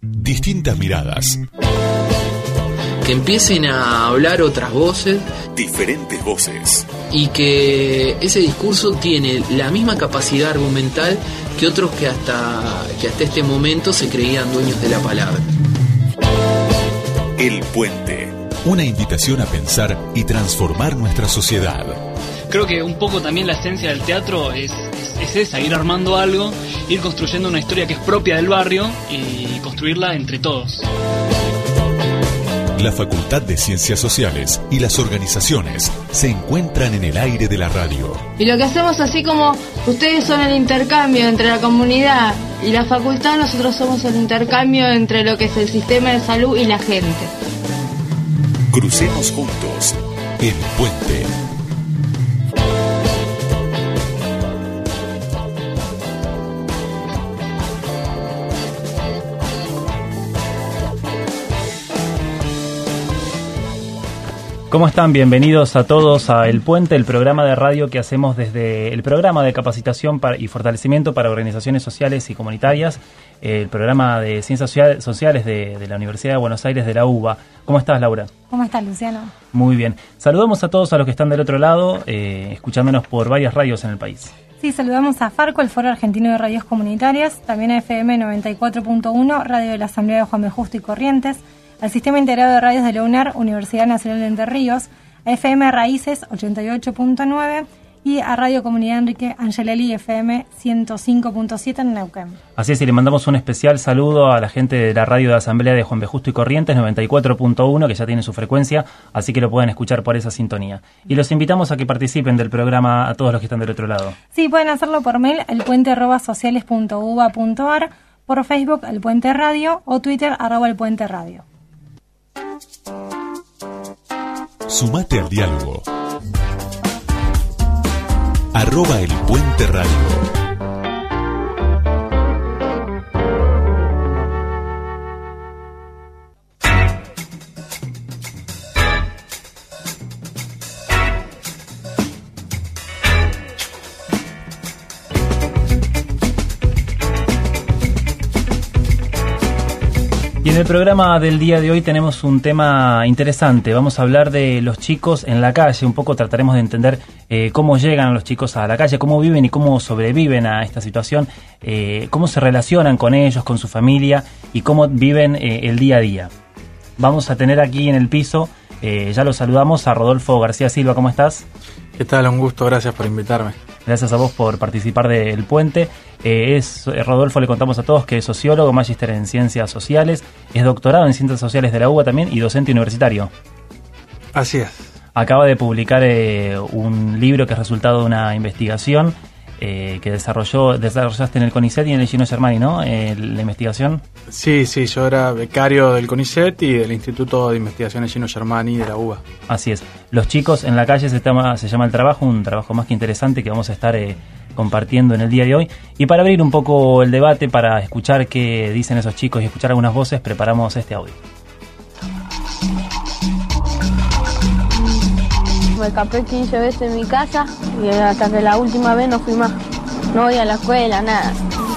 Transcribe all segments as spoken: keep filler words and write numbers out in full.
Distintas miradas. Que empiecen a hablar otras voces. Diferentes voces. Y que ese discurso tiene la misma capacidad argumental que otros que hasta, que hasta este momento se creían dueños de la palabra. El Puente. Una invitación a pensar y transformar nuestra sociedad. Creo que un poco también la esencia del teatro es, es, es esa, ir armando algo, ir construyendo una historia que es propia del barrio y construirla entre todos. La Facultad de Ciencias Sociales y las organizaciones se encuentran en el aire de la radio. Y lo que hacemos, así como ustedes son el intercambio entre la comunidad y la facultad, nosotros somos el intercambio entre lo que es el sistema de salud y la gente. Crucemos juntos El Puente. ¿Cómo están? Bienvenidos a todos a El Puente, el programa de radio que hacemos desde el programa de capacitación para, y fortalecimiento para organizaciones sociales y comunitarias, el programa de ciencias sociales de, de la Universidad de Buenos Aires de la U B A. ¿Cómo estás, Laura? ¿Cómo estás, Luciano? Muy bien. Saludamos a todos a los que están del otro lado, eh, escuchándonos por varias radios en el país. Sí, saludamos a Farco, el Foro Argentino de Radios Comunitarias, también a F M noventa y cuatro punto uno, Radio de la Asamblea de Juan B. Justo y Corrientes, al Sistema Integrado de Radios de la UNAR, Universidad Nacional de Entre Ríos, a F M Raíces ochenta y ocho punto nueve y a Radio Comunidad Enrique Angelelli F M ciento cinco punto siete en Neuquén. Así es, y le mandamos un especial saludo a la gente de la Radio de la Asamblea de Juan B. Justo y Corrientes, noventa y cuatro punto uno, que ya tiene su frecuencia, así que lo pueden escuchar por esa sintonía. Y los invitamos a que participen del programa a todos los que están del otro lado. Sí, pueden hacerlo por mail, elpuente arroba sociales punto uba punto ar, por Facebook, El Puente Radio, o Twitter, arroba El Puente Radio. Sumate al diálogo. Arroba El Puente Radio. Y en el programa del día de hoy tenemos un tema interesante. Vamos a hablar de los chicos en la calle. Un poco trataremos de entender eh, cómo llegan los chicos a la calle, cómo viven y cómo sobreviven a esta situación, eh, cómo se relacionan con ellos, con su familia y cómo viven eh, el día a día. Vamos a tener aquí en el piso, eh, ya lo saludamos, a Rodolfo García Silva. ¿Cómo estás? ¿Qué tal? Un gusto, gracias por invitarme. Gracias a vos por participar del Puente. Eh, es Rodolfo, le contamos a todos que es sociólogo, magíster en ciencias sociales, es doctorado en ciencias sociales de la U B A también y docente universitario. Así es. Acaba de publicar eh, un libro que es resultado de una investigación eh, que desarrolló desarrollaste en el CONICET y en el Gino Germani, ¿no? Eh, la investigación. Sí, sí, yo era becario del CONICET y del Instituto de Investigaciones Gino Germani de la U B A. Así es. Los chicos en la calle se llama, se llama el trabajo, un trabajo más que interesante que vamos a estar eh, compartiendo en el día de hoy. Y para abrir un poco el debate, para escuchar qué dicen esos chicos y escuchar algunas voces, preparamos este audio. Me escapé quince veces en mi casa y hasta que la última vez no fui más. No voy a la escuela, nada.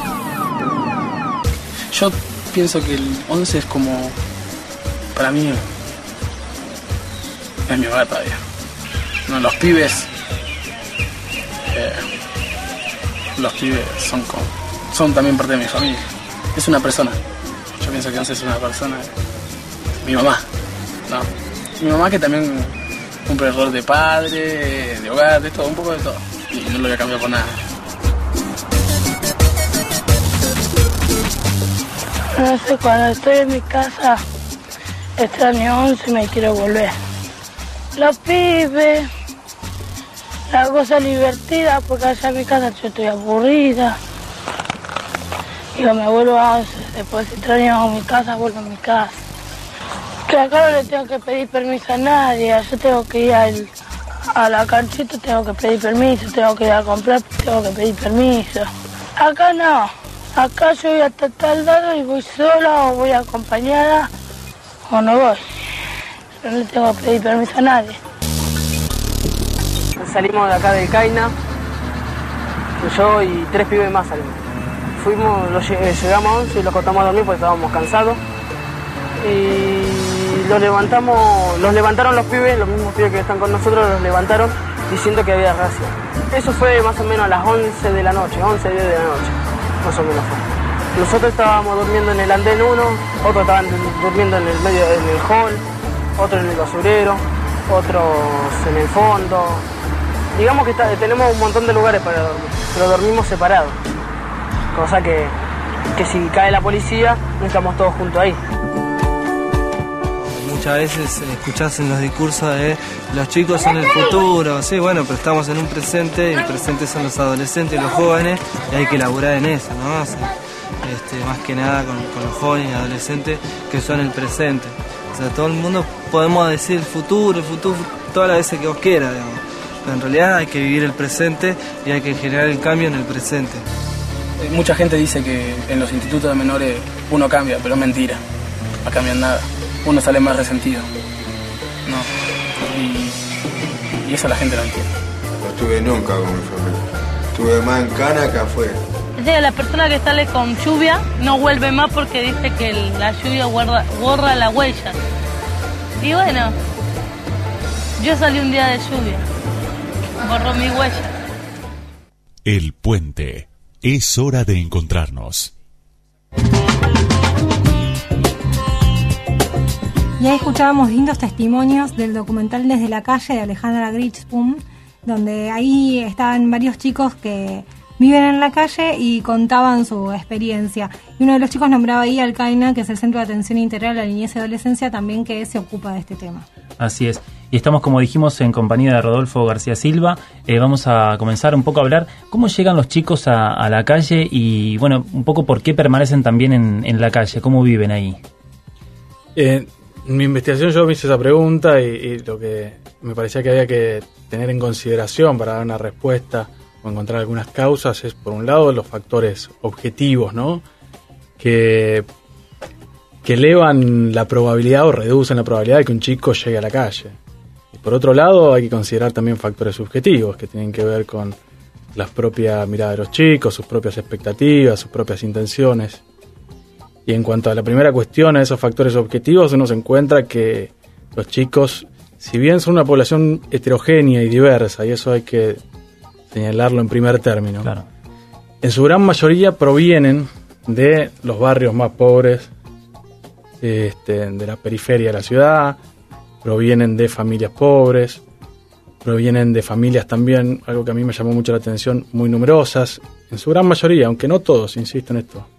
Yo pienso que el once es como, para mí, es mi hogar todavía. No, los pibes, eh, los pibes son como, son también parte de mi familia. Es una persona. Yo pienso que once es una persona, mi mamá, ¿no? Mi mamá que también cumple el rol de padre, de hogar, de todo, un poco de todo. Y no lo voy a cambiar por nada. No sé, cuando estoy en mi casa, extraño once y me quiero volver. Los pibes, la cosa divertida, porque allá en mi casa yo estoy aburrida. Digo, me vuelvo a once, después extraño mi casa, vuelvo a mi casa. Que acá no le tengo que pedir permiso a nadie, yo tengo que ir al, a la canchita, tengo que pedir permiso, tengo que ir a comprar, tengo que pedir permiso. Acá no, acá yo voy hasta tal lado y voy sola o voy acompañada o no voy. Yo no le tengo que pedir permiso a nadie. Salimos de acá del Caina, yo y tres pibes más salimos. fuimos, los, eh, llegamos a once y los cortamos a dormir porque estábamos cansados. Y los levantamos, los levantaron los pibes, los mismos pibes que están con nosotros, los levantaron diciendo que había racia. Eso fue más o menos a las once de la noche, once, diez de la noche, más o menos fue. Nosotros estábamos durmiendo en el andén uno, otros estaban durmiendo en el medio, en el hall, otros en el basurero, otros en el fondo. Digamos que está, tenemos un montón de lugares para dormir, pero dormimos separados. Cosa que, que si cae la policía, no estamos todos juntos ahí. Muchas veces escuchás en los discursos de los chicos son el futuro, sí, bueno, pero estamos en un presente, y el presente son los adolescentes y los jóvenes, y hay que laburar en eso, ¿no? O sea, este, más que nada con, con los jóvenes y adolescentes que son el presente. O sea, todo el mundo podemos decir el futuro, el futuro, todas las veces que vos quieras, digamos. Pero en realidad hay que vivir el presente y hay que generar el cambio en el presente. Mucha gente dice que en los institutos de menores uno cambia, pero es mentira, no cambian nada. Uno sale más resentido. No. Y, y eso la gente no entiende. No estuve nunca con mi familia. Estuve más en Cana que afuera. Dice, la persona que sale con lluvia no vuelve más porque dice que el, la lluvia guarda, borra la huella. Y bueno, yo salí un día de lluvia. Borró mi huella. El Puente. Es hora de encontrarnos. Y ahí escuchábamos lindos testimonios del documental Desde la calle de Alejandra Gritzpum, donde ahí estaban varios chicos que viven en la calle y contaban su experiencia. Y uno de los chicos nombraba ahí al CAINA, que es el Centro de Atención Integral a la Niñez y Adolescencia, también que se ocupa de este tema. Así es. Y estamos, como dijimos, en compañía de Rodolfo García Silva. Eh, vamos a comenzar un poco a hablar cómo llegan los chicos a, a la calle y, bueno, un poco por qué permanecen también en, en la calle, cómo viven ahí. Eh, en mi investigación yo me hice esa pregunta y, y lo que me parecía que había que tener en consideración para dar una respuesta o encontrar algunas causas es, por un lado, los factores objetivos, ¿no? Que, que elevan la probabilidad o reducen la probabilidad de que un chico llegue a la calle. Y por otro lado, hay que considerar también factores subjetivos que tienen que ver con la propia mirada de los chicos, sus propias expectativas, sus propias intenciones. Y en cuanto a la primera cuestión, a esos factores objetivos, uno se encuentra que los chicos, si bien son una población heterogénea y diversa, y eso hay que señalarlo en primer término, claro, en su gran mayoría provienen de los barrios más pobres, este, de la periferia de la ciudad, provienen de familias pobres, provienen de familias también, algo que a mí me llamó mucho la atención, muy numerosas, en su gran mayoría, aunque no todos, insisto en esto.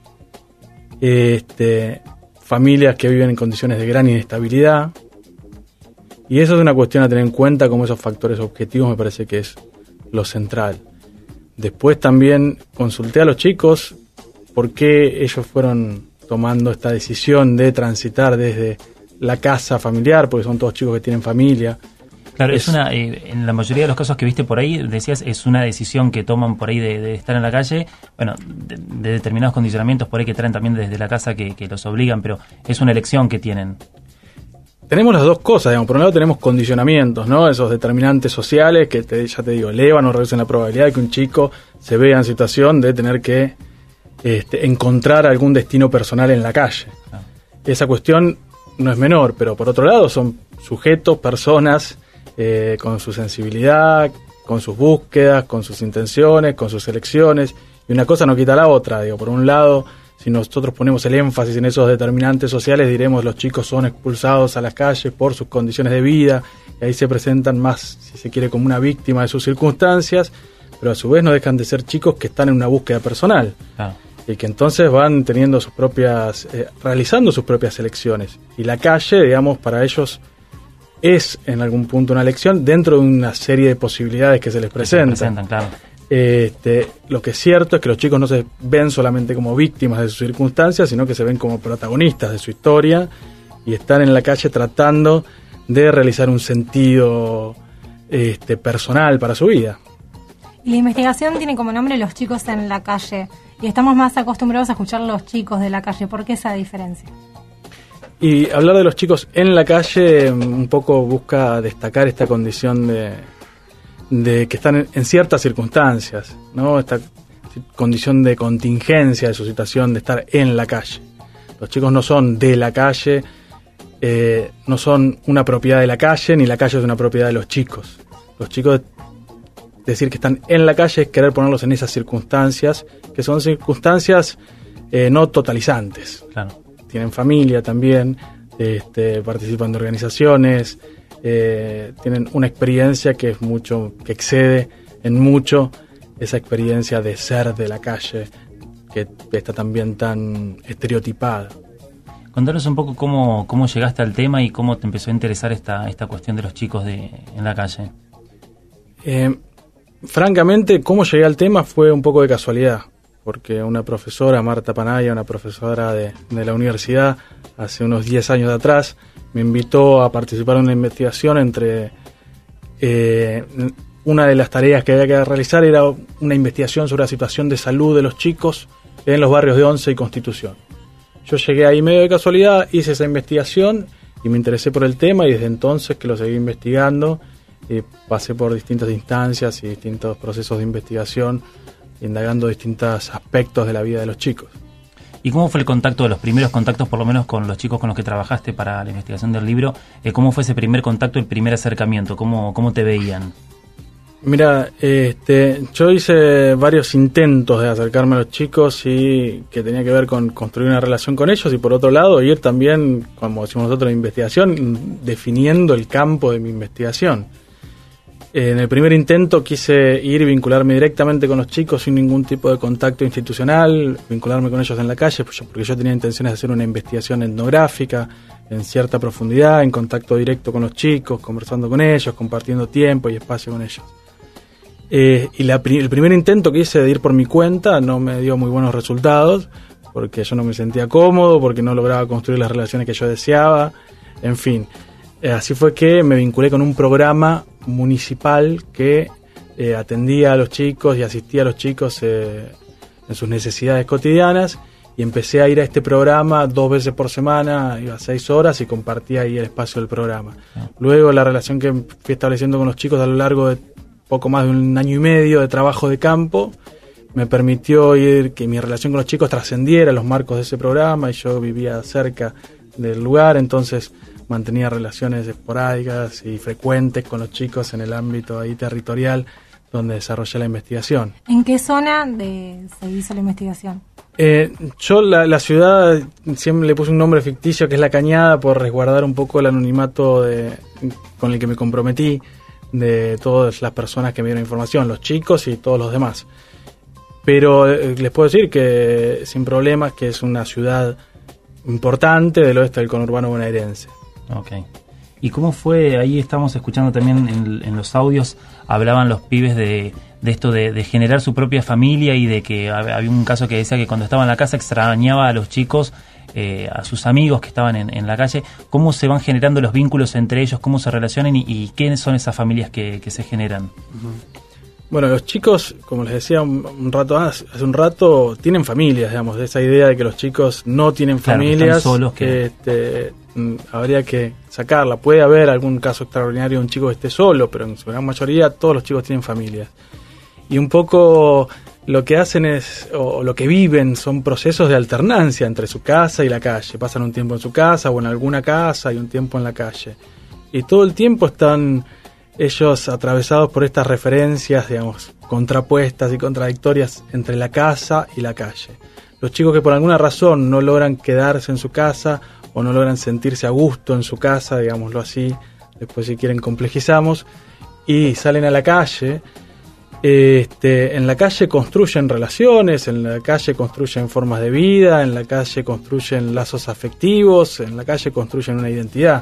Este, familias que viven en condiciones de gran inestabilidad, y eso es una cuestión a tener en cuenta, como esos factores objetivos me parece que es lo central. Después también consulté a los chicos por qué ellos fueron tomando esta decisión de transitar desde la casa familiar, porque son todos chicos que tienen familia. Claro, es, es una, eh, en la mayoría de los casos que viste por ahí, decías, es una decisión que toman por ahí de, de estar en la calle, bueno, de, de determinados condicionamientos por ahí que traen también desde la casa que, que los obligan, pero es una elección que tienen. Tenemos las dos cosas, digamos. Por un lado tenemos condicionamientos, ¿no? Esos determinantes sociales que, te, ya te digo, elevan o reducen la probabilidad de que un chico se vea en situación de tener que este, encontrar algún destino personal en la calle. Ah. Esa cuestión no es menor, pero por otro lado son sujetos, personas eh, con su sensibilidad, con sus búsquedas, con sus intenciones, con sus elecciones, y una cosa no quita la otra. Digo, por un lado, si nosotros ponemos el énfasis en esos determinantes sociales, diremos los chicos son expulsados a las calles por sus condiciones de vida, y ahí se presentan más, si se quiere, como una víctima de sus circunstancias, pero a su vez no dejan de ser chicos que están en una búsqueda personal. Ah. Y que entonces van teniendo sus propias, eh, realizando sus propias elecciones. Y la calle, digamos, para ellos es en algún punto una elección dentro de una serie de posibilidades que se les presentan. Se presentan, claro. Este, lo que es cierto es que los chicos no se ven solamente como víctimas de sus circunstancias, sino que se ven como protagonistas de su historia y están en la calle tratando de realizar un sentido este, personal para su vida. Y la investigación tiene como nombre Los chicos en la calle, y estamos más acostumbrados a escuchar los chicos de la calle. ¿Por qué esa diferencia? Y hablar de los chicos en la calle un poco busca destacar esta condición de, de que están en, en ciertas circunstancias, ¿no? Esta condición de contingencia de su situación de estar en la calle. Los chicos no son de la calle, eh, no son una propiedad de la calle, ni la calle es una propiedad de los chicos. Los chicos, decir que están en la calle es querer ponerlos en esas circunstancias, que son circunstancias eh, no totalizantes. Claro. Tienen familia también, este, participan de organizaciones, eh, tienen una experiencia que es mucho, que excede en mucho esa experiencia de ser de la calle, que está también tan estereotipada. Contanos un poco cómo, cómo llegaste al tema y cómo te empezó a interesar esta, esta cuestión de los chicos de, en la calle. Eh, francamente, cómo llegué al tema fue un poco de casualidad, porque una profesora, Marta Panaya, una profesora de, de la universidad, hace unos diez años atrás, me invitó a participar en una investigación entre... Eh, una de las tareas que había que realizar era una investigación sobre la situación de salud de los chicos en los barrios de Once y Constitución. Yo llegué ahí medio de casualidad, hice esa investigación y me interesé por el tema, y desde entonces que lo seguí investigando, eh, pasé por distintas instancias y distintos procesos de investigación, indagando distintos aspectos de la vida de los chicos. ¿Y cómo fue el contacto, de los primeros contactos, por lo menos con los chicos con los que trabajaste para la investigación del libro? Eh, ¿Cómo fue ese primer contacto, el primer acercamiento? ¿Cómo, cómo te veían? Mira, este, yo hice varios intentos de acercarme a los chicos y que tenía que ver con construir una relación con ellos, y por otro lado ir también, como decimos nosotros, en investigación, definiendo el campo de mi investigación. En el primer intento quise ir y vincularme directamente con los chicos sin ningún tipo de contacto institucional, vincularme con ellos en la calle, porque yo tenía intenciones de hacer una investigación etnográfica en cierta profundidad, en contacto directo con los chicos, conversando con ellos, compartiendo tiempo y espacio con ellos. Eh, y la, el primer intento que hice de ir por mi cuenta no me dio muy buenos resultados, porque yo no me sentía cómodo, porque no lograba construir las relaciones que yo deseaba, en fin. Eh, así fue que me vinculé con un programa municipal que eh, atendía a los chicos y asistía a los chicos eh, en sus necesidades cotidianas, y empecé a ir a este programa dos veces por semana, iba seis horas y compartía ahí el espacio del programa. Luego la relación que fui estableciendo con los chicos a lo largo de poco más de un año y medio de trabajo de campo me permitió ir, que mi relación con los chicos trascendiera los marcos de ese programa, y yo vivía cerca del lugar, entonces mantenía relaciones esporádicas y frecuentes con los chicos en el ámbito ahí territorial donde desarrollé la investigación. ¿En qué zona de, se hizo la investigación? Eh, yo la, la ciudad siempre le puse un nombre ficticio que es La Cañada, por resguardar un poco el anonimato de, con el que me comprometí, de todas las personas que me dieron información, los chicos y todos los demás. Pero eh, les puedo decir que sin problemas que es una ciudad importante del oeste del conurbano bonaerense. Ok. ¿Y cómo fue? Ahí estamos escuchando también en, en los audios, hablaban los pibes de, de esto de, de generar su propia familia, y de que había un caso que decía que cuando estaba en la casa extrañaba a los chicos, eh, a sus amigos que estaban en, en la calle. ¿Cómo se van generando los vínculos entre ellos? ¿Cómo se relacionan? ¿Y, y qué son esas familias que, que se generan? Uh-huh. Bueno, los chicos, como les decía un, un rato hace un rato, tienen familias, digamos, de esa idea de que los chicos no tienen claro, familias, que están solos, que este, habría que sacarla. Puede haber algún caso extraordinario de un chico que esté solo, pero en su gran mayoría todos los chicos tienen familias. Y un poco lo que hacen es, o lo que viven, son procesos de alternancia entre su casa y la calle. Pasan un tiempo en su casa o en alguna casa y un tiempo en la calle. Y todo el tiempo están ellos atravesados por estas referencias, digamos, contrapuestas y contradictorias entre la casa y la calle. Los chicos que por alguna razón no logran quedarse en su casa o no logran sentirse a gusto en su casa, digámoslo así, después si quieren complejizamos, y salen a la calle. Este, en la calle construyen relaciones, en la calle construyen formas de vida, en la calle construyen lazos afectivos, en la calle construyen una identidad.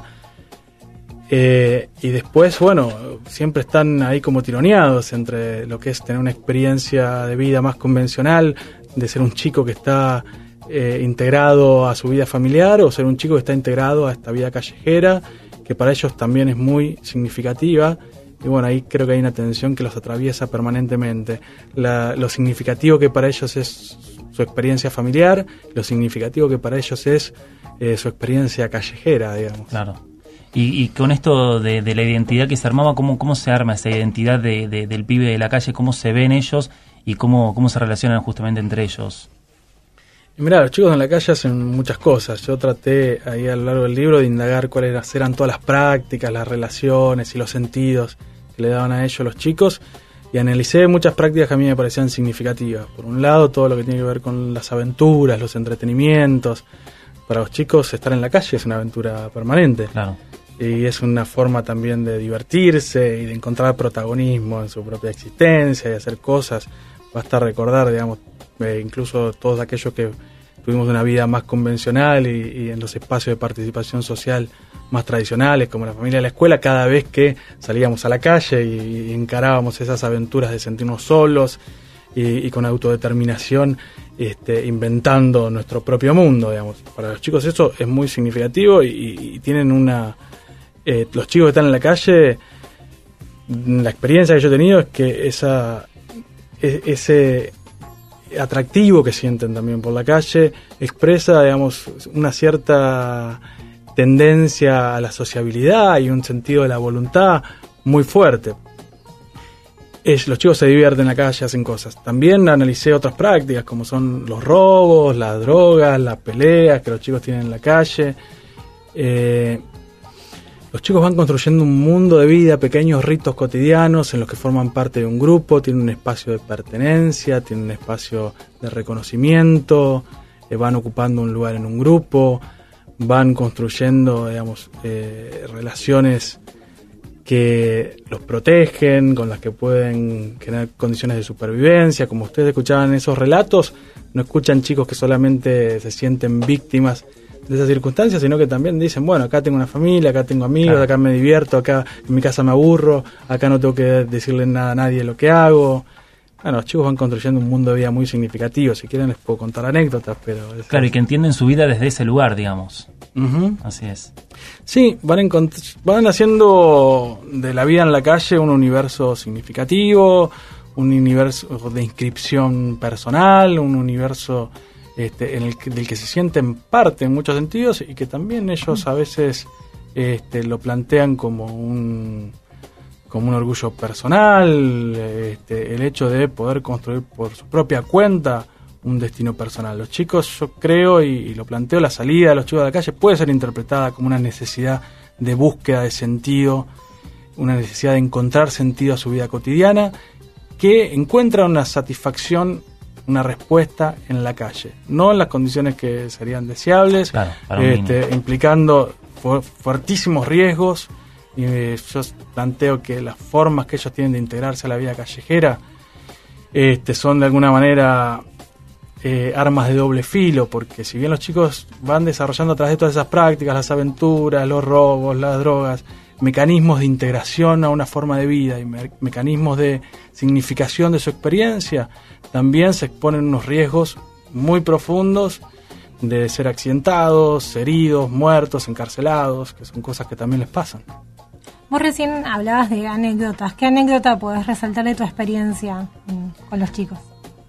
Eh, y después, bueno, siempre están ahí como tironeados entre lo que es tener una experiencia de vida más convencional, de ser un chico que está eh, integrado a su vida familiar, o ser un chico que está integrado a esta vida callejera, que para ellos también es muy significativa. Y bueno, ahí creo que hay una tensión que los atraviesa permanentemente. La, lo significativo que para ellos es su experiencia familiar, lo significativo que para ellos es eh, su experiencia callejera, digamos. Claro. Y, y con esto de, de la identidad que se armaba, ¿cómo, cómo se arma esa identidad de, de, del pibe de la calle? ¿Cómo se ven ellos? y cómo, cómo se relacionan justamente entre ellos. Y mirá, los chicos en la calle hacen muchas cosas. Yo traté ahí a lo largo del libro de indagar cuáles eran todas las prácticas, las relaciones y los sentidos que le daban a ellos los chicos, y analicé muchas prácticas que a mí me parecían significativas. Por un lado, todo lo que tiene que ver con las aventuras, los entretenimientos. Para los chicos, estar en la calle es una aventura permanente. Claro. Y es una forma también de divertirse y de encontrar protagonismo en su propia existencia y hacer cosas. Basta recordar, digamos, eh, incluso todos aquellos que tuvimos una vida más convencional y, y en los espacios de participación social más tradicionales, como la familia y la escuela, cada vez que salíamos a la calle y, y encarábamos esas aventuras de sentirnos solos y, y con autodeterminación, este, inventando nuestro propio mundo, digamos. Para los chicos eso es muy significativo y, y, y tienen una... Eh, los chicos que están en la calle, la experiencia que yo he tenido es que esa e, ese atractivo que sienten también por la calle expresa, digamos, una cierta tendencia a la sociabilidad y un sentido de la voluntad muy fuerte. Es, los chicos se divierten en la calle, hacen cosas. También analicé otras prácticas como son los robos, las drogas, las peleas que los chicos tienen en la calle. Eh, Los chicos van construyendo un mundo de vida, pequeños ritos cotidianos en los que forman parte de un grupo, tienen un espacio de pertenencia, tienen un espacio de reconocimiento, eh, van ocupando un lugar en un grupo, van construyendo, digamos, eh, relaciones que los protegen, con las que pueden generar condiciones de supervivencia. Como ustedes escuchaban esos relatos, no escuchan chicos que solamente se sienten víctimas de esas circunstancias, sino que también dicen, bueno, acá tengo una familia, acá tengo amigos, claro, acá me divierto, acá en mi casa me aburro, acá no tengo que decirle nada a nadie de lo que hago. Bueno, los chicos van construyendo un mundo de vida muy significativo. Si quieren les puedo contar anécdotas, pero... Claro, y que entienden su vida desde ese lugar, digamos. Uh-huh. Así es. Sí, van, encont- van haciendo de la vida en la calle un universo significativo, un universo de inscripción personal, un universo... Este, en el que, del que se sienten parte en muchos sentidos y que también ellos a veces este, lo plantean como un como un orgullo personal, este, el hecho de poder construir por su propia cuenta un destino personal. Los chicos, yo creo, y, y lo planteo, la salida de los chicos de la calle puede ser interpretada como una necesidad de búsqueda de sentido, una necesidad de encontrar sentido a su vida cotidiana, que encuentra una satisfacción, una respuesta en la calle, no en las condiciones que serían deseables, claro, este, implicando fu- fuertísimos riesgos. Y eh, yo planteo que las formas que ellos tienen de integrarse a la vida callejera este, son de alguna manera eh, armas de doble filo, porque si bien los chicos van desarrollando a través de todas esas prácticas, las aventuras, los robos, las drogas, mecanismos de integración a una forma de vida y me- mecanismos de significación de su experiencia, también se exponen unos riesgos muy profundos de ser accidentados, heridos, muertos, encarcelados, que son cosas que también les pasan. Vos recién hablabas de anécdotas. ¿Qué anécdota podés resaltar de tu experiencia mm, con los chicos?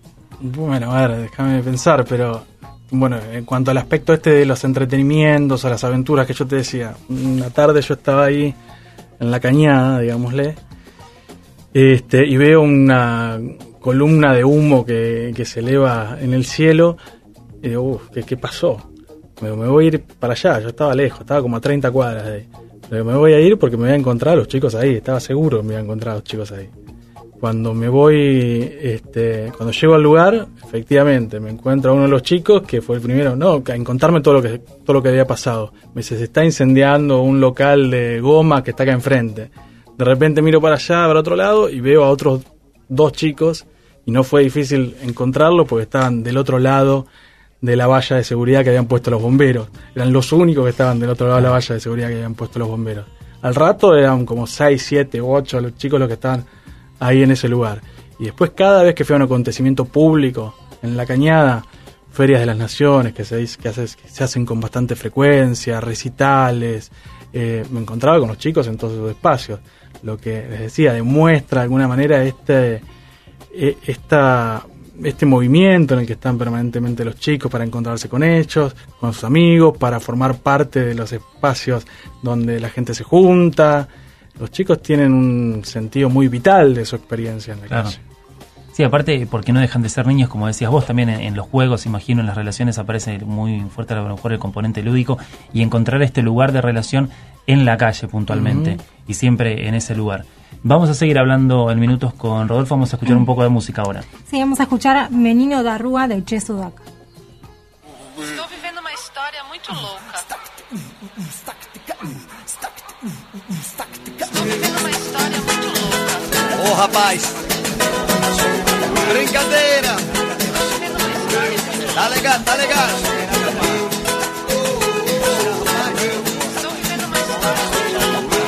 Bueno, a ver, déjame pensar, pero bueno, en cuanto al aspecto este de los entretenimientos o las aventuras que yo te decía, una tarde yo estaba ahí en la cañada, digámosle, este, y veo una columna de humo que, que se eleva en el cielo, y digo, uff, ¿qué, ¿qué pasó? Me, me voy a ir para allá, yo estaba lejos, estaba como a treinta cuadras de ahí. Pero me voy a ir porque me voy a encontrar a los chicos ahí, estaba seguro que me iba a encontrar a los chicos ahí. Cuando me voy, este, cuando llego al lugar, efectivamente, me encuentro a uno de los chicos que fue el primero, no, en contarme todo lo que todo lo que había pasado. Me dice, se está incendiando un local de goma que está acá enfrente. De repente miro para allá, para otro lado, y veo a otros dos chicos, y no fue difícil encontrarlos porque estaban del otro lado de la valla de seguridad que habían puesto los bomberos. Eran los únicos que estaban del otro lado de la valla de seguridad que habían puesto los bomberos. Al rato eran como seis, siete, ocho los chicos los que estaban ahí en ese lugar. Y después, cada vez que fue un acontecimiento público en la cañada, ferias de las naciones que se, que hace, que se hacen con bastante frecuencia, recitales, eh, me encontraba con los chicos en todos esos espacios. Lo que les decía, demuestra de alguna manera este, esta, este movimiento en el que están permanentemente los chicos para encontrarse con ellos, con sus amigos, para formar parte de los espacios donde la gente se junta. Los chicos tienen un sentido muy vital de su experiencia en la claro. calle. Sí, aparte, porque no dejan de ser niños, como decías vos, también en, en los juegos, imagino, en las relaciones aparece muy fuerte a lo mejor el componente lúdico, y encontrar este lugar de relación en la calle puntualmente, uh-huh. y siempre en ese lugar. Vamos a seguir hablando en minutos con Rodolfo, vamos a escuchar un poco de música ahora. Sí, vamos a escuchar Menino da Rua de Che Sudaca. Estou vivendo uma história muito louca. Estou vivendo uma história muito louca. Ô, rapaz! Brincadeira! Tá legal, tá legal! Estou vivendo uma história muito louca.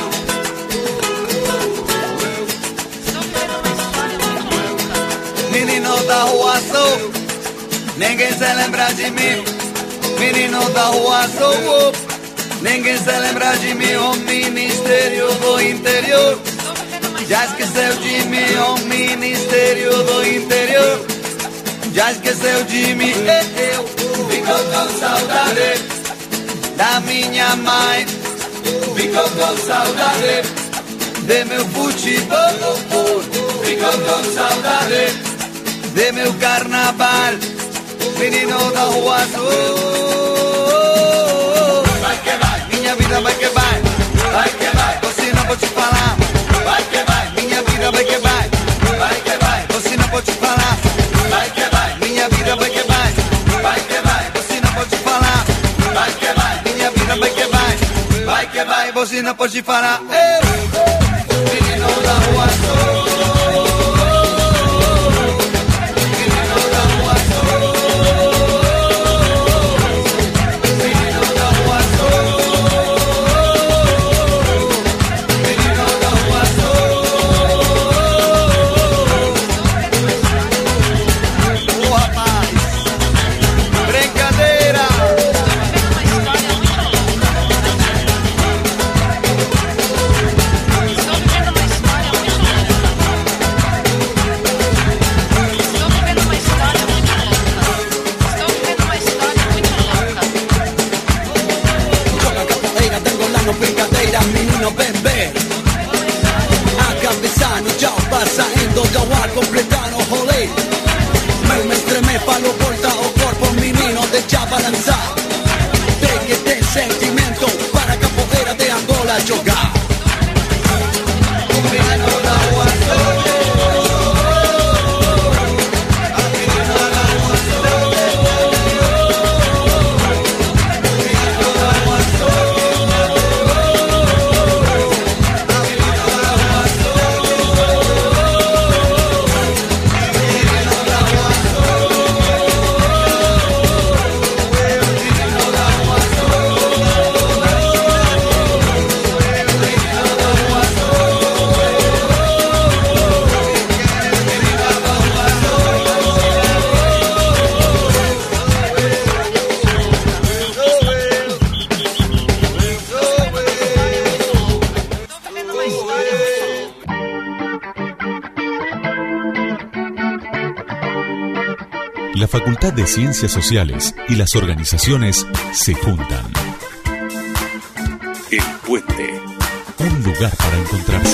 Estou vivendo uma história muito louca. Menino da rua sou, ninguém se lembra de mim. Menino da rua sou, ninguém se lembra de mim. O Ministério do Interior já esqueceu de mim. O Ministério do Interior já esqueceu de mim. Eu fico com saudade da minha mãe, fico com saudade de meu futebol, fico com saudade de meu carnaval. Menino da rua sou, vai que vai, minha vida vai que vai, vai que vai, você não pode falar, vai que vai, minha vida vai que vai, vai que vai, você não pode falar, vai que vai, minha vida vai que vai, vai que vai, você não pode falar, vai que vai, minha vida vai que vai, vai que vai, você não pode falar. Eu, menino da rua sou. La Facultad de Ciencias Sociales y las organizaciones se juntan. El Puente, un lugar para encontrarse.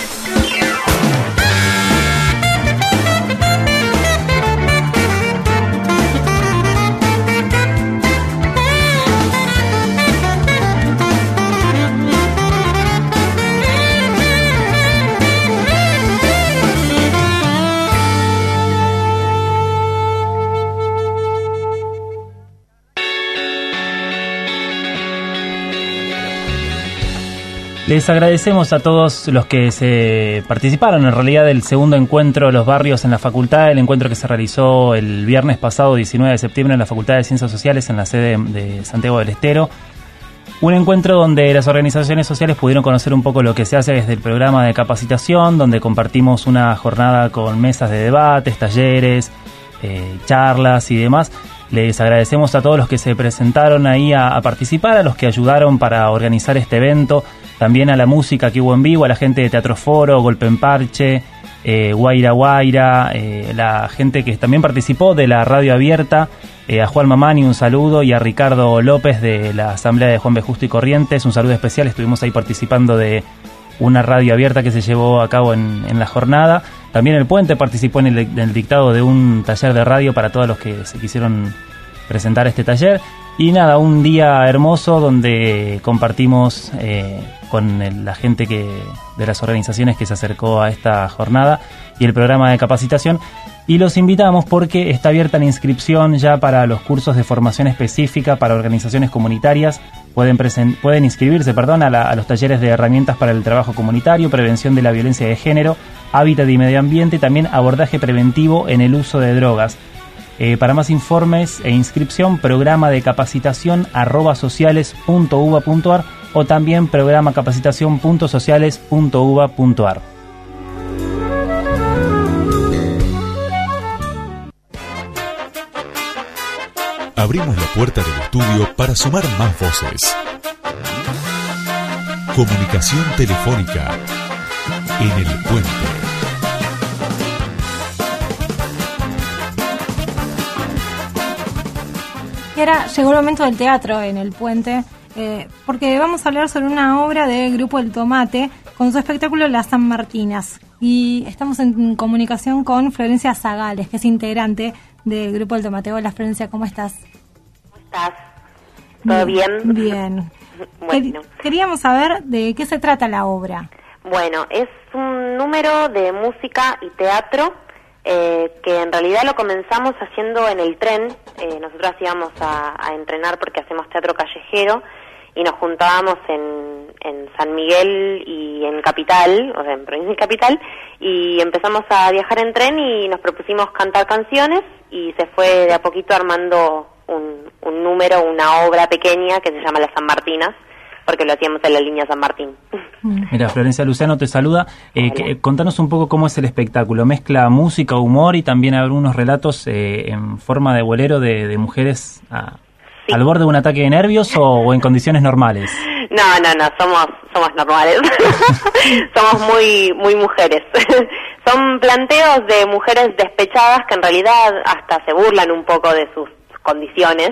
Les agradecemos a todos los que se participaron en realidad del segundo encuentro de los barrios en la facultad, el encuentro que se realizó el viernes pasado, diecinueve de septiembre, en la Facultad de Ciencias Sociales en la sede de Santiago del Estero. Un encuentro donde las organizaciones sociales pudieron conocer un poco lo que se hace desde el programa de capacitación, donde compartimos una jornada con mesas de debates, talleres, eh, charlas y demás. Les agradecemos a todos los que se presentaron ahí a, a participar, a los que ayudaron para organizar este evento, también a la música que hubo en vivo, a la gente de Teatro Foro, Golpe en Parche, eh, Guaira Guaira, eh, la gente que también participó de la radio abierta, eh, a Juan Mamani un saludo y a Ricardo López de la Asamblea de Juan B. Justo y Corrientes, un saludo especial. Estuvimos ahí participando de una radio abierta que se llevó a cabo en, en la jornada. También El Puente participó en el, en el dictado de un taller de radio para todos los que se quisieron presentar este taller. Y nada, un día hermoso donde compartimos eh, con el, la gente que de las organizaciones que se acercó a esta jornada y el programa de capacitación. Y los invitamos porque está abierta la inscripción ya para los cursos de formación específica para organizaciones comunitarias. Pueden, presen- pueden inscribirse perdón, a, la, a los talleres de herramientas para el trabajo comunitario, prevención de la violencia de género, hábitat y medio ambiente, también abordaje preventivo en el uso de drogas. Eh, para más informes e inscripción, programa de capacitación arroba sociales punto uva punto ar o también programa capacitación punto sociales punto uva punto ar. Abrimos la puerta del estudio para sumar más voces. Comunicación telefónica en El Puente. Y ahora llegó el momento del teatro en El Puente, eh, porque vamos a hablar sobre una obra del Grupo El Tomate con su espectáculo Las San Martinas. Y estamos en comunicación con Florencia Zagales, que es integrante del Grupo El Tomate. Hola Florencia, ¿cómo estás? ¿Cómo estás? ¿Todo bien? Bien. Bueno. Queríamos saber de qué se trata la obra. Bueno, es un número de música y teatro eh, que en realidad lo comenzamos haciendo en el tren. Eh, nosotros íbamos a, a entrenar porque hacemos teatro callejero y nos juntábamos en, en San Miguel y en Capital, o sea, en Provincia y Capital, y empezamos a viajar en tren y nos propusimos cantar canciones y se fue de a poquito armando un, un número, una obra pequeña que se llama Las San Martinas, porque lo hacíamos en la línea San Martín. Mira, Florencia Luciano te saluda. Eh, que, contanos un poco cómo es el espectáculo. Mezcla música, humor y también algunos relatos eh, en forma de bolero de, de mujeres a, sí. al borde de un ataque de nervios o, o en condiciones normales. No, no, no, somos somos normales. Somos muy muy mujeres. Son planteos de mujeres despechadas que en realidad hasta se burlan un poco de sus condiciones.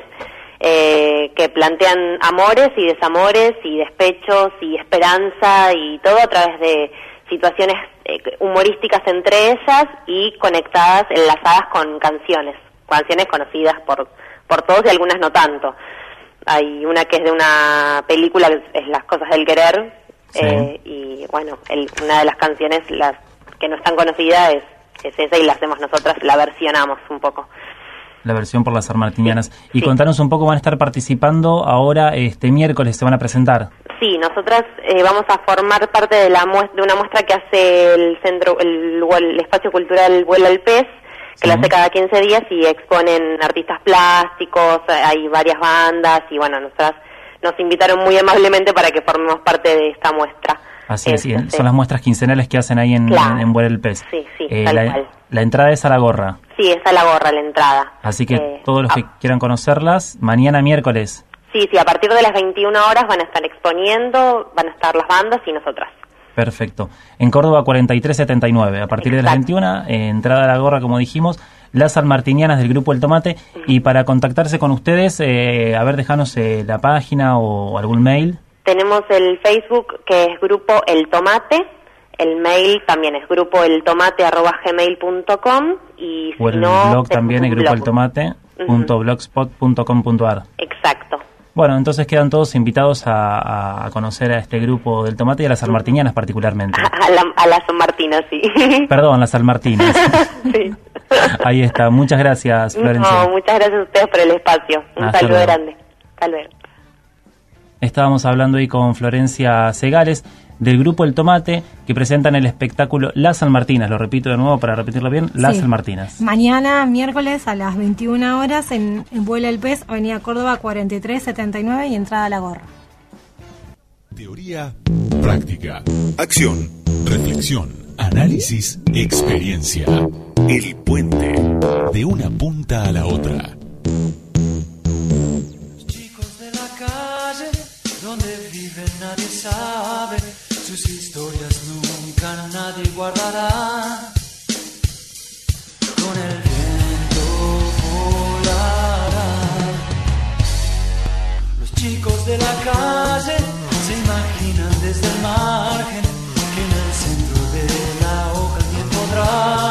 Eh, que plantean amores y desamores y despechos y esperanza y todo a través de situaciones eh, humorísticas entre ellas y conectadas, enlazadas con canciones, canciones conocidas por por todos y algunas no tanto. Hay una que es de una película que es Las Cosas del Querer, sí. eh, y bueno, el, una de las canciones las que no es tan conocida es, es esa y la hacemos nosotras, la versionamos un poco. La versión por las sanmartinianas. Sí, y sí. Contanos un poco, van a estar participando ahora este miércoles, se van a presentar. Sí, nosotras eh, vamos a formar parte de la muestra, de una muestra que hace el centro, el, el espacio cultural Vuela el Pez, que sí. lo hace cada quince días y exponen artistas plásticos, hay varias bandas y bueno, nosotras nos invitaron muy amablemente para que formemos parte de esta muestra. Así es, sí, son las muestras quincenales que hacen ahí en, claro. en, en Vuela el Pez. Sí, sí, eh, tal la, cual. La entrada es a la gorra. Sí, es a la gorra la entrada. Así que eh, todos los que ah. quieran conocerlas, mañana miércoles. Sí, sí, a partir de las veintiuna horas van a estar exponiendo, van a estar las bandas y nosotras. Perfecto. En Córdoba cuarenta y tres setenta y nueve. A partir Exacto. de las veintiuna, eh, entrada a la gorra, como dijimos, las sanmartinianas del Grupo El Tomate. Uh-huh. Y para contactarse con ustedes, eh, a ver, déjanos eh, la página o algún mail. Tenemos el Facebook que es Grupo El Tomate. El mail también es grupoeltomate arroba gmail punto com y o el si no, blog también es grupoeltomate punto blogspot punto com punto ar. Exacto. Bueno, entonces quedan todos invitados a, a conocer a este grupo del Tomate y a las sanmartinianas particularmente. A, la, a las sanmartinas, sí. Perdón, las sanmartinas. Sí. Ahí está. Muchas gracias, Florencia. No, muchas gracias a ustedes por el espacio. Un Hasta saludo luego. grande. Hasta luego. Estábamos hablando hoy con Florencia Zagales del Grupo El Tomate, que presentan el espectáculo Las Sanmartinas. Lo repito de nuevo para repetirlo bien, Las sí. Sanmartinas. Mañana, miércoles, a las veintiuna horas, en, en Vuela el Pez, Avenida Córdoba cuarenta y tres setenta y nueve y entrada a la gorra. Teoría, práctica, acción, reflexión, análisis, experiencia. El puente, de una punta a la otra. Donde viven nadie sabe, sus historias nunca nadie guardará. Con el viento volarán. Los chicos de la calle se imaginan desde el margen que en el centro de la hoja el bien podrá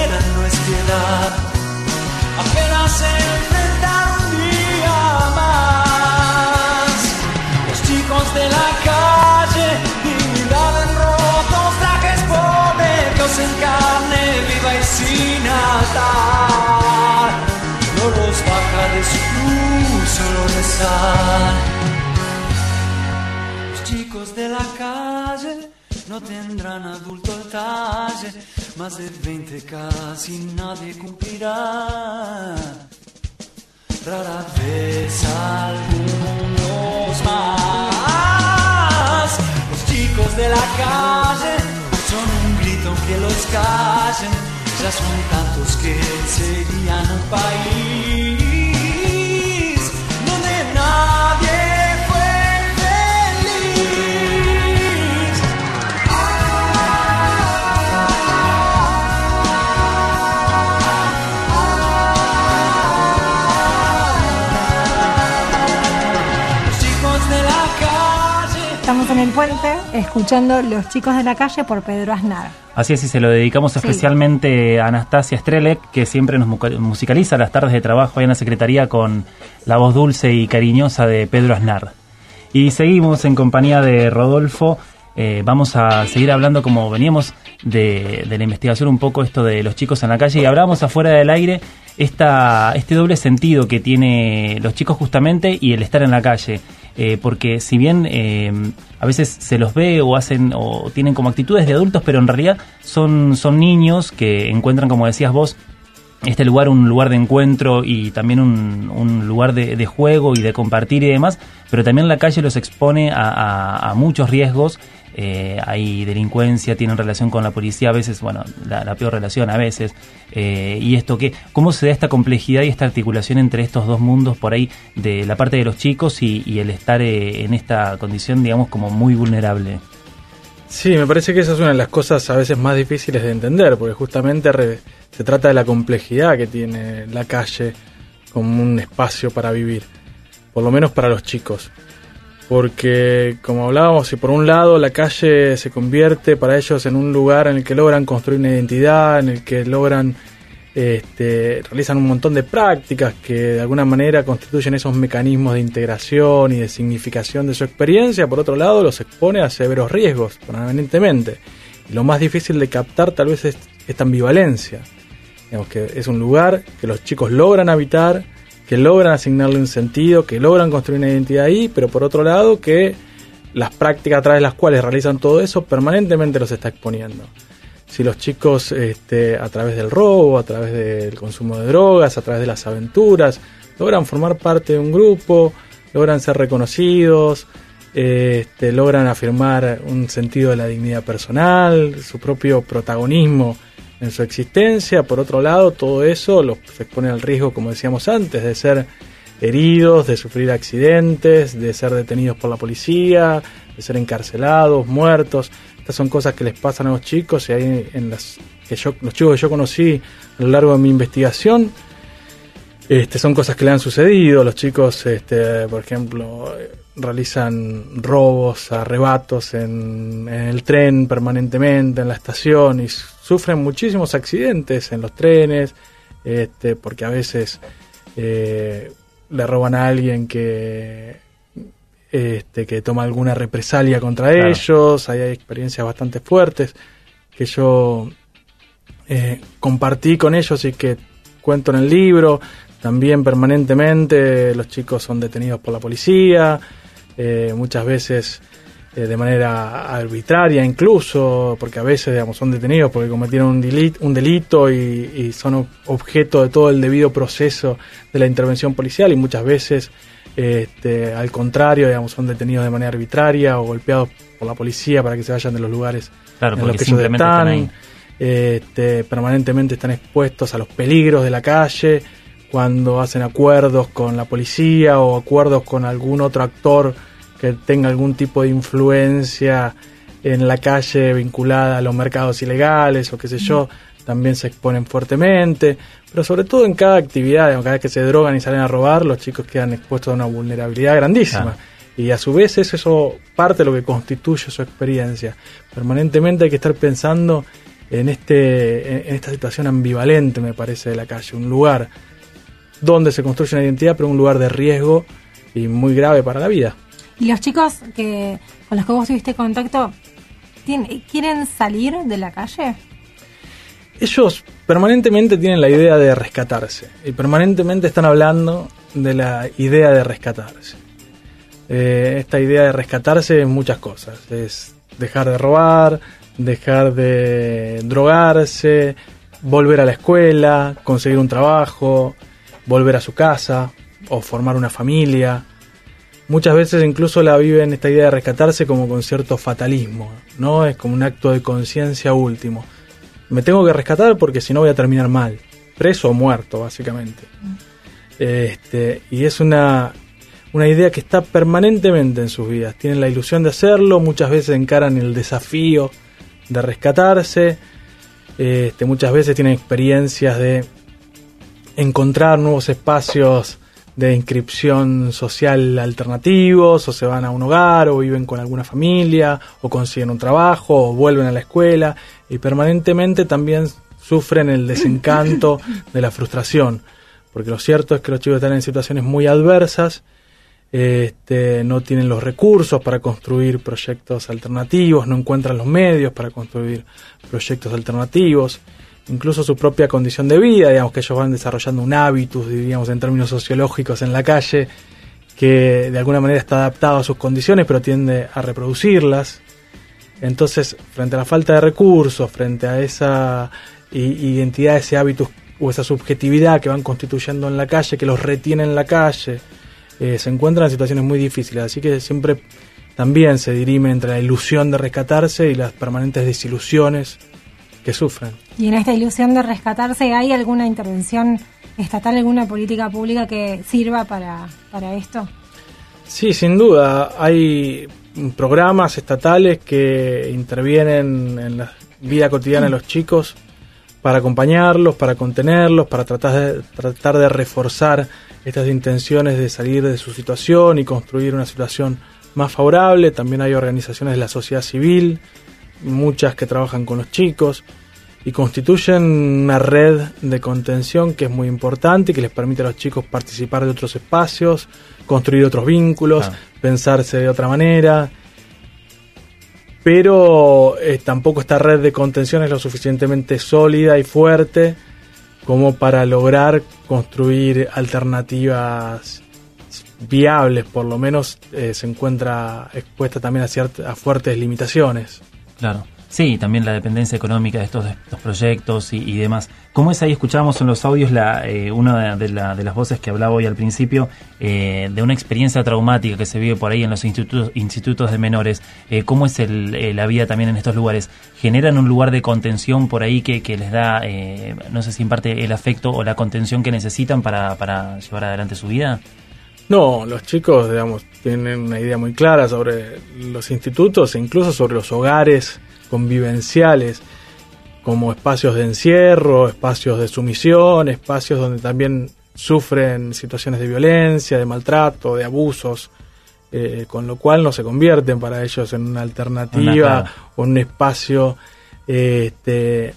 pena no es piedad. Apenas se enfrentan un día más. Los chicos de la calle dilaban rotos trajes pobres en carne viva y sin atar. No los baja de su cruz solo rezar. Los chicos de la calle no tendrán adulto al talle, más de veinte casi nadie cumplirá. Rara vez algunos más. Los chicos de la calle son un grito que los callen, ya son tantos que serían un país donde nadie fue feliz. Los chicos de la calle. Estamos en el puente escuchando Los chicos de la calle por Pedro Aznar. Así es, y se lo dedicamos Sí. especialmente a Anastasia Strelek, que siempre nos muca- musicaliza las tardes de trabajo ahí en la Secretaría con la voz dulce y cariñosa de Pedro Aznar. Y seguimos en compañía de Rodolfo. Eh, vamos a seguir hablando, como veníamos, de, de la investigación, un poco esto de los chicos en la calle, y hablábamos afuera del aire esta, este doble sentido que tiene los chicos justamente y el estar en la calle. Eh, porque si bien eh, a veces se los ve o hacen o tienen como actitudes de adultos, pero en realidad son, son niños que encuentran, como decías vos, este lugar un lugar de encuentro y también un, un lugar de, de juego y de compartir y demás, pero también la calle los expone a, a, a muchos riesgos. Eh, hay delincuencia, tienen relación con la policía, a veces, bueno, la, la peor relación a veces, eh, y esto que, ¿cómo se da esta complejidad y esta articulación entre estos dos mundos por ahí, de la parte de los chicos y, y el estar eh, en esta condición, digamos, como muy vulnerable? Sí, me parece que esa es una de las cosas a veces más difíciles de entender, porque justamente re, se trata de la complejidad que tiene la calle como un espacio para vivir, por lo menos para los chicos. Porque, como hablábamos, si por un lado la calle se convierte para ellos en un lugar en el que logran construir una identidad, en el que logran, este, realizan un montón de prácticas que de alguna manera constituyen esos mecanismos de integración y de significación de su experiencia, por otro lado los expone a severos riesgos permanentemente. Y lo más difícil de captar tal vez es esta ambivalencia. Digamos que es un lugar que los chicos logran habitar, que logran asignarle un sentido, que logran construir una identidad ahí, pero por otro lado que las prácticas a través de las cuales realizan todo eso permanentemente los está exponiendo. Si los chicos este, a través del robo, a través del consumo de drogas, a través de las aventuras, logran formar parte de un grupo, logran ser reconocidos, este, logran afirmar un sentido de la dignidad personal, su propio protagonismo en su existencia. Por otro lado, todo eso los expone al riesgo, como decíamos antes, de ser heridos, de sufrir accidentes, de ser detenidos por la policía, de ser encarcelados, muertos. Estas son cosas que les pasan a los chicos, y ahí en las que yo, los chicos que yo conocí a lo largo de mi investigación, este, son cosas que le han sucedido. Los chicos, este, por ejemplo, realizan robos, arrebatos en, en el tren permanentemente, en la estación, y sufren muchísimos accidentes en los trenes, este, porque a veces eh, le roban a alguien que, este, que toma alguna represalia contra claro. ellos. Ahí hay experiencias bastante fuertes que yo eh, compartí con ellos y que cuento en el libro. También permanentemente los chicos son detenidos por la policía, eh, muchas veces eh, de manera arbitraria incluso, porque a veces, digamos, son detenidos porque cometieron un delito, un delito y, y son objeto de todo el debido proceso de la intervención policial, y muchas veces este, al contrario, digamos, son detenidos de manera arbitraria o golpeados por la policía para que se vayan de los lugares claro, en los que ellos están, están ahí. Este, permanentemente están expuestos a los peligros de la calle cuando hacen acuerdos con la policía o acuerdos con algún otro actor que tenga algún tipo de influencia en la calle vinculada a los mercados ilegales o qué sé yo, también se exponen fuertemente, pero sobre todo en cada actividad, digamos, cada vez que se drogan y salen a robar, los chicos quedan expuestos a una vulnerabilidad grandísima. Ah. Y a su vez es eso parte de lo que constituye su experiencia. Permanentemente hay que estar pensando en, este, en esta situación ambivalente, me parece, de la calle. Un lugar donde se construye una identidad, pero un lugar de riesgo y muy grave para la vida. ¿Y los chicos que con los que vos tuviste contacto tienen, quieren salir de la calle? Ellos permanentemente tienen la idea de rescatarse y permanentemente están hablando de la idea de rescatarse. Eh, esta idea de rescatarse es muchas cosas. Es dejar de robar, dejar de drogarse, volver a la escuela, conseguir un trabajo, volver a su casa o formar una familia. Muchas veces incluso la viven esta idea de rescatarse como con cierto fatalismo, ¿no? Es como un acto de conciencia último. Me tengo que rescatar porque si no voy a terminar mal, preso o muerto, básicamente. Este, y es una, una idea que está permanentemente en sus vidas. Tienen la ilusión de hacerlo, muchas veces encaran el desafío de rescatarse, este, muchas veces tienen experiencias de encontrar nuevos espacios de inscripción social alternativos, o se van a un hogar, o viven con alguna familia, o consiguen un trabajo, o vuelven a la escuela, y permanentemente también sufren el desencanto de la frustración, porque lo cierto es que los chicos están en situaciones muy adversas, este, no tienen los recursos para construir proyectos alternativos, no encuentran los medios para construir proyectos alternativos, incluso su propia condición de vida, digamos que ellos van desarrollando un hábitus, diríamos en términos sociológicos, en la calle, que de alguna manera está adaptado a sus condiciones, pero tiende a reproducirlas. Entonces, frente a la falta de recursos, frente a esa identidad, ese hábitus o esa subjetividad que van constituyendo en la calle, que los retiene en la calle, eh, se encuentran en situaciones muy difíciles. Así que siempre también se dirime entre la ilusión de rescatarse y las permanentes desilusiones que sufren. Y en esta ilusión de rescatarse, ¿hay alguna intervención estatal, alguna política pública que sirva para, para esto? Sí, sin duda. Hay programas estatales que intervienen en la vida cotidiana de los chicos para acompañarlos, para contenerlos, para tratar de, tratar de reforzar estas intenciones de salir de su situación y construir una situación más favorable. También hay organizaciones de la sociedad civil, muchas que trabajan con los chicos y constituyen una red de contención que es muy importante y que les permite a los chicos participar de otros espacios, construir otros vínculos, ah. pensarse de otra manera. Pero eh, tampoco esta red de contención es lo suficientemente sólida y fuerte como para lograr construir alternativas viables. Por lo menos eh, se encuentra expuesta también a, ciertas, a fuertes limitaciones. Claro. Sí, también la dependencia económica de estos, de estos proyectos y, y demás. ¿Cómo es ahí? Escuchábamos en los audios la, eh, una de, de, la, de las voces que hablaba hoy al principio eh, de una experiencia traumática que se vive por ahí en los institutos, institutos de menores. Eh, ¿Cómo es el, eh, la vida también en estos lugares? ¿Generan un lugar de contención por ahí que, que les da, eh, no sé si imparte el afecto o la contención que necesitan para, para llevar adelante su vida? No, los chicos, digamos, tienen una idea muy clara sobre los institutos e incluso sobre los hogares convivenciales, como espacios de encierro, espacios de sumisión, espacios donde también sufren situaciones de violencia, de maltrato, de abusos, eh, con lo cual no se convierten para ellos en una alternativa una, o un espacio eh, este,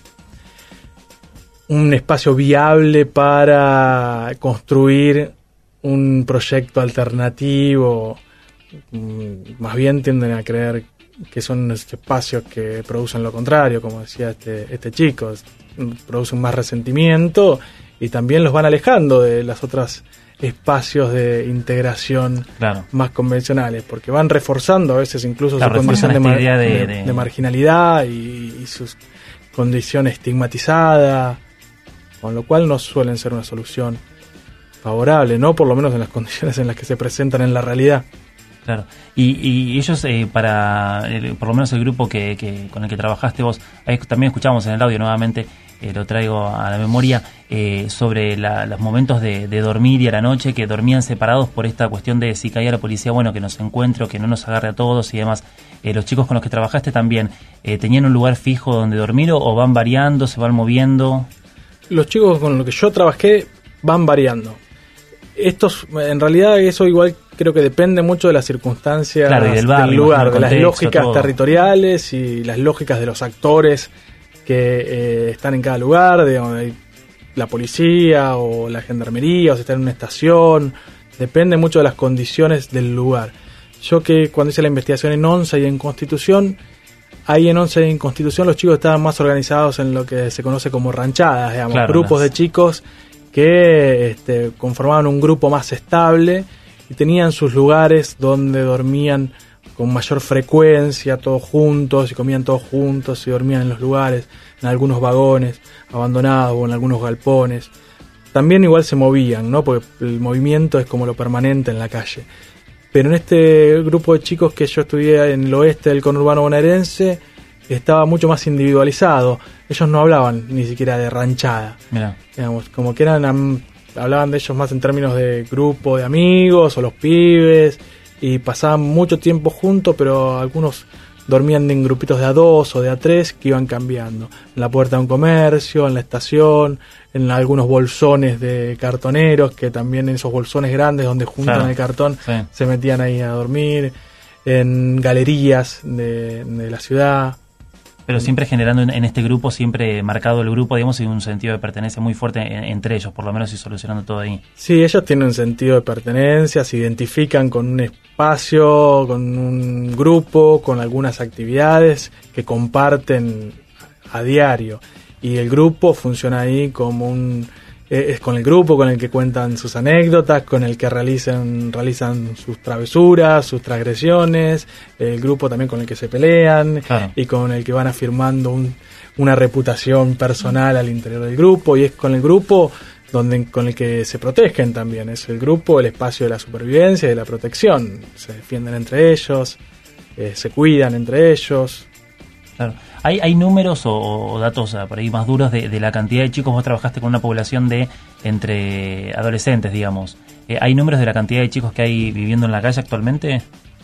un espacio viable para construir un proyecto alternativo. Más bien tienden a creer que son espacios que producen lo contrario, como decía este, este chico, producen más resentimiento y también los van alejando de los otros espacios de integración claro. más convencionales, porque van reforzando a veces incluso claro, su condición de, mar, de, de, de... de marginalidad y, y su condición estigmatizada, con lo cual no suelen ser una solución favorable, no por lo menos en las condiciones en las que se presentan en la realidad. Claro, y, y ellos, eh, para el, por lo menos el grupo que, que con el que trabajaste vos, ahí también escuchamos en el audio nuevamente, eh, lo traigo a la memoria, eh, sobre la, los momentos de, de dormir y a la noche, que dormían separados por esta cuestión de si caía la policía, bueno, que nos encuentre o que no nos agarre a todos y demás. Eh, los chicos con los que trabajaste también, eh, ¿tenían un lugar fijo donde dormir o, o van variando, se van moviendo? Los chicos con los que yo trabajé van variando. Estos, en realidad eso igual creo que depende mucho de las circunstancias claro, y del, barrio, del lugar, de contexto, las lógicas todo. territoriales y las lógicas de los actores que eh, están en cada lugar, digamos, hay la policía o la gendarmería, o si está en una estación, depende mucho de las condiciones del lugar. Yo que cuando hice la investigación en ONCE y en Constitución, ahí en ONCE y en Constitución los chicos estaban más organizados en lo que se conoce como ranchadas, digamos, claro, grupos las... de chicos que este, conformaban un grupo más estable y tenían sus lugares donde dormían con mayor frecuencia, todos juntos, y comían todos juntos, y dormían en los lugares, en algunos vagones abandonados o en algunos galpones. También igual se movían, ¿no? Porque el movimiento es como lo permanente en la calle. Pero en este grupo de chicos que yo estudié en el oeste del conurbano bonaerense, estaba mucho más individualizado. Ellos no hablaban ni siquiera de ranchada. Mirá. Digamos, como que eran, hablaban de ellos más en términos de grupo de amigos o los pibes, y pasaban mucho tiempo juntos, pero algunos dormían en grupitos de a dos o de a tres que iban cambiando. En la puerta de un comercio, en la estación, en algunos bolsones de cartoneros, que también en esos bolsones grandes donde juntan claro. el cartón, sí. se metían ahí a dormir, en galerías de, de la ciudad. Pero siempre generando en, en este grupo, siempre marcado el grupo, digamos, y un sentido de pertenencia muy fuerte en, entre ellos, por lo menos, y solucionando todo ahí. Sí, ellos tienen un sentido de pertenencia, se identifican con un espacio, con un grupo, con algunas actividades que comparten a diario. Y el grupo funciona ahí como un... es con el grupo con el que cuentan sus anécdotas, con el que realizan, realizan sus travesuras, sus transgresiones, el grupo también con el que se pelean, claro. y con el que van afirmando un, una reputación personal al interior del grupo, y es con el grupo donde con el que se protegen también, es el grupo el espacio de la supervivencia y de la protección, se defienden entre ellos, eh, se cuidan entre ellos. Claro. ¿Hay, hay números o, o datos por ahí más duros de, de la cantidad de chicos? Vos trabajaste con una población de entre adolescentes, digamos. Eh, ¿Hay números de la cantidad de chicos que hay viviendo en la calle actualmente?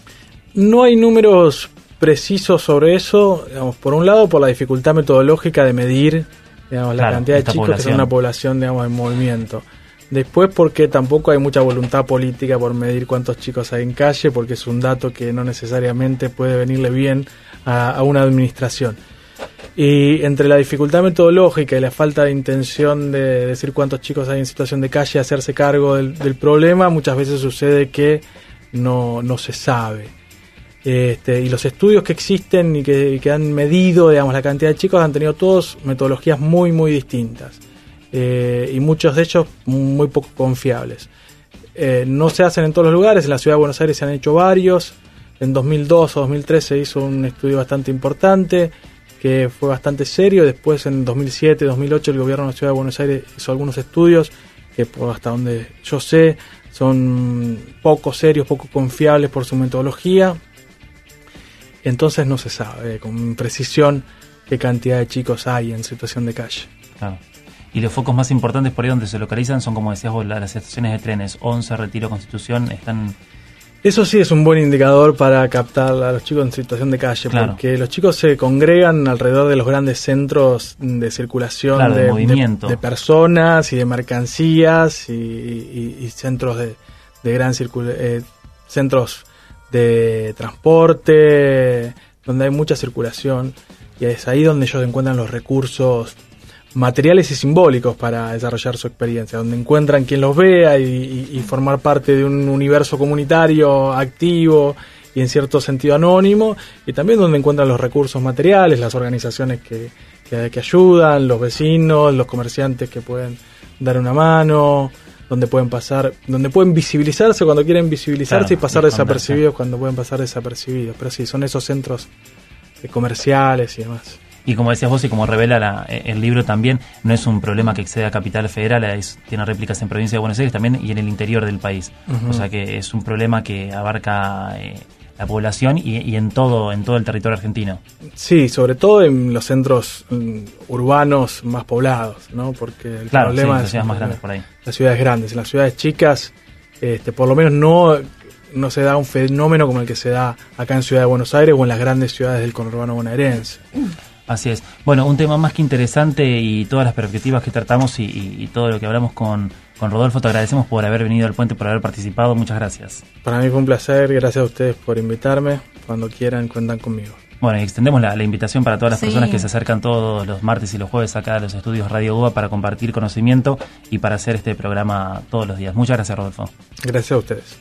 No hay números precisos sobre eso, digamos, por un lado por la dificultad metodológica de medir, digamos, la claro, cantidad de chicos población. que son una población, digamos, en movimiento. Después porque tampoco hay mucha voluntad política por medir cuántos chicos hay en calle, porque es un dato que no necesariamente puede venirle bien a, a una administración. Y entre la dificultad metodológica y la falta de intención de decir cuántos chicos hay en situación de calle, hacerse cargo del, del problema, muchas veces sucede que no, no se sabe. Este, y los estudios que existen y que, que han medido, digamos, la cantidad de chicos han tenido todos metodologías muy, muy distintas. Eh, y muchos de ellos muy poco confiables. Eh, no se hacen en todos los lugares, en la ciudad de Buenos Aires se han hecho varios, en dos mil dos o dos mil tres se hizo un estudio bastante importante, que fue bastante serio, después en dos mil siete, dos mil ocho el gobierno de la ciudad de Buenos Aires hizo algunos estudios, que por hasta donde yo sé son poco serios, poco confiables por su metodología, entonces no se sabe con precisión qué cantidad de chicos hay en situación de calle. Claro. Y los focos más importantes por ahí donde se localizan son, como decías vos, las estaciones de trenes, ONCE, Retiro, Constitución, están... Eso sí es un buen indicador para captar a los chicos en situación de calle, claro. porque los chicos se congregan alrededor de los grandes centros de circulación claro, de, de, movimiento. De, de personas y de mercancías y, y, y centros de, de gran circula, eh, centros de transporte, donde hay mucha circulación, y es ahí donde ellos encuentran los recursos materiales y simbólicos para desarrollar su experiencia, donde encuentran quien los vea y, y, y formar parte de un universo comunitario activo y en cierto sentido anónimo, y también donde encuentran los recursos materiales, las organizaciones que, que, que ayudan, los vecinos, los comerciantes que pueden dar una mano, donde pueden pasar, donde pueden visibilizarse cuando quieren visibilizarse claro, y pasar desapercibidos cuando pueden pasar desapercibidos, pero sí, son esos centros comerciales y demás. Y como decías vos y como revela la, el libro también, no es un problema que excede a Capital Federal, es, tiene réplicas en Provincia de Buenos Aires también y en el interior del país. Uh-huh. O sea que es un problema que abarca eh, la población y, y en todo en todo el territorio argentino. Sí, sobre todo en los centros um, urbanos más poblados, ¿no? Porque el claro, problema sí, es las ciudades más grandes por ahí. Las ciudades grandes, en las ciudades chicas, este, por lo menos no... no se da un fenómeno como el que se da acá en Ciudad de Buenos Aires o en las grandes ciudades del conurbano bonaerense. Así es. Bueno, un tema más que interesante y todas las perspectivas que tratamos y, y, y todo lo que hablamos con, con Rodolfo, te agradecemos por haber venido al puente, por haber participado. Muchas gracias. Para mí fue un placer, gracias a ustedes por invitarme. Cuando quieran, cuentan conmigo. Bueno, y extendemos la, la invitación para todas las Sí. personas que se acercan todos los martes y los jueves acá a los estudios Radio UBA para compartir conocimiento y para hacer este programa todos los días. Muchas gracias, Rodolfo. Gracias a ustedes.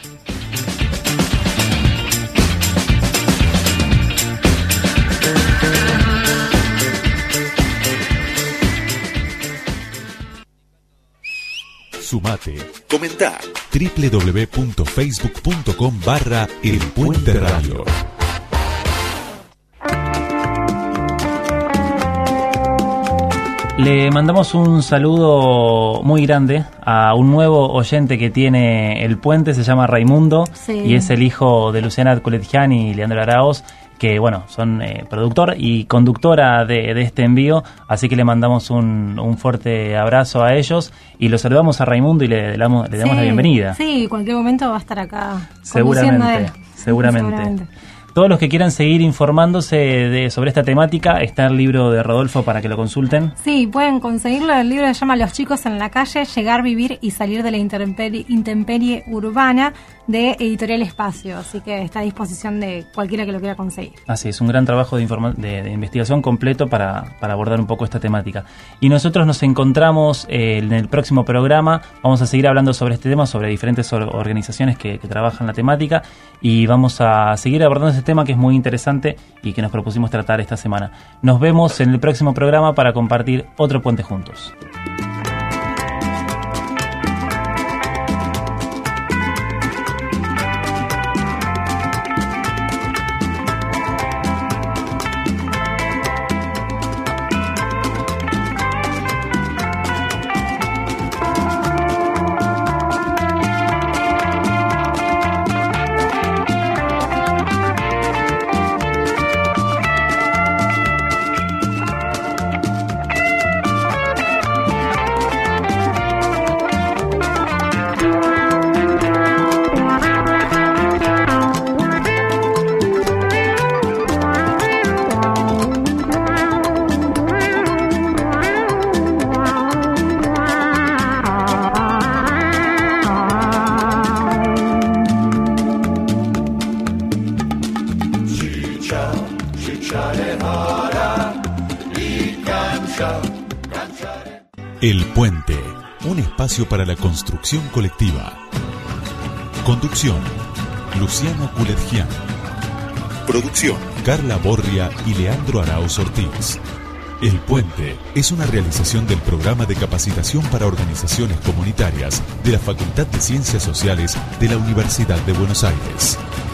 Sumate, comentá doble u doble u doble u punto facebook punto com barra El Puente Radio. Le mandamos un saludo muy grande a un nuevo oyente que tiene El Puente, se llama Raimundo, Sí. y es el hijo de Luciana Culetjian y Leandro Araoz, que bueno, son eh, productor y conductora de, de este envío, así que le mandamos un, un fuerte abrazo a ellos y lo saludamos a Raimundo y le, le damos, le damos Sí, la bienvenida. Sí, en cualquier momento va a estar acá. Seguramente, conduciendo él. seguramente. Seguramente. Todos los que quieran seguir informándose de, sobre esta temática, está el libro de Rodolfo para que lo consulten. Sí, pueden conseguirlo. El libro se llama Los chicos en la calle, llegar, vivir y salir de la intemperie, intemperie urbana, de Editorial Espacio. Así que está a disposición de cualquiera que lo quiera conseguir. Así es, un gran trabajo de, informa- de, de investigación completo para, para abordar un poco esta temática. Y nosotros nos encontramos eh, en el próximo programa. Vamos a seguir hablando sobre este tema, sobre diferentes or- organizaciones que, que trabajan la temática, y vamos a seguir abordando este tema que es muy interesante y que nos propusimos tratar esta semana. Nos vemos en el próximo programa para compartir otro puente juntos. El Puente, un espacio para la construcción colectiva. Conducción, Luciano Culetjian. Producción, Carla Borria y Leandro Araoz Ortiz. El Puente es una realización del programa de capacitación para organizaciones comunitarias de la Facultad de Ciencias Sociales de la Universidad de Buenos Aires.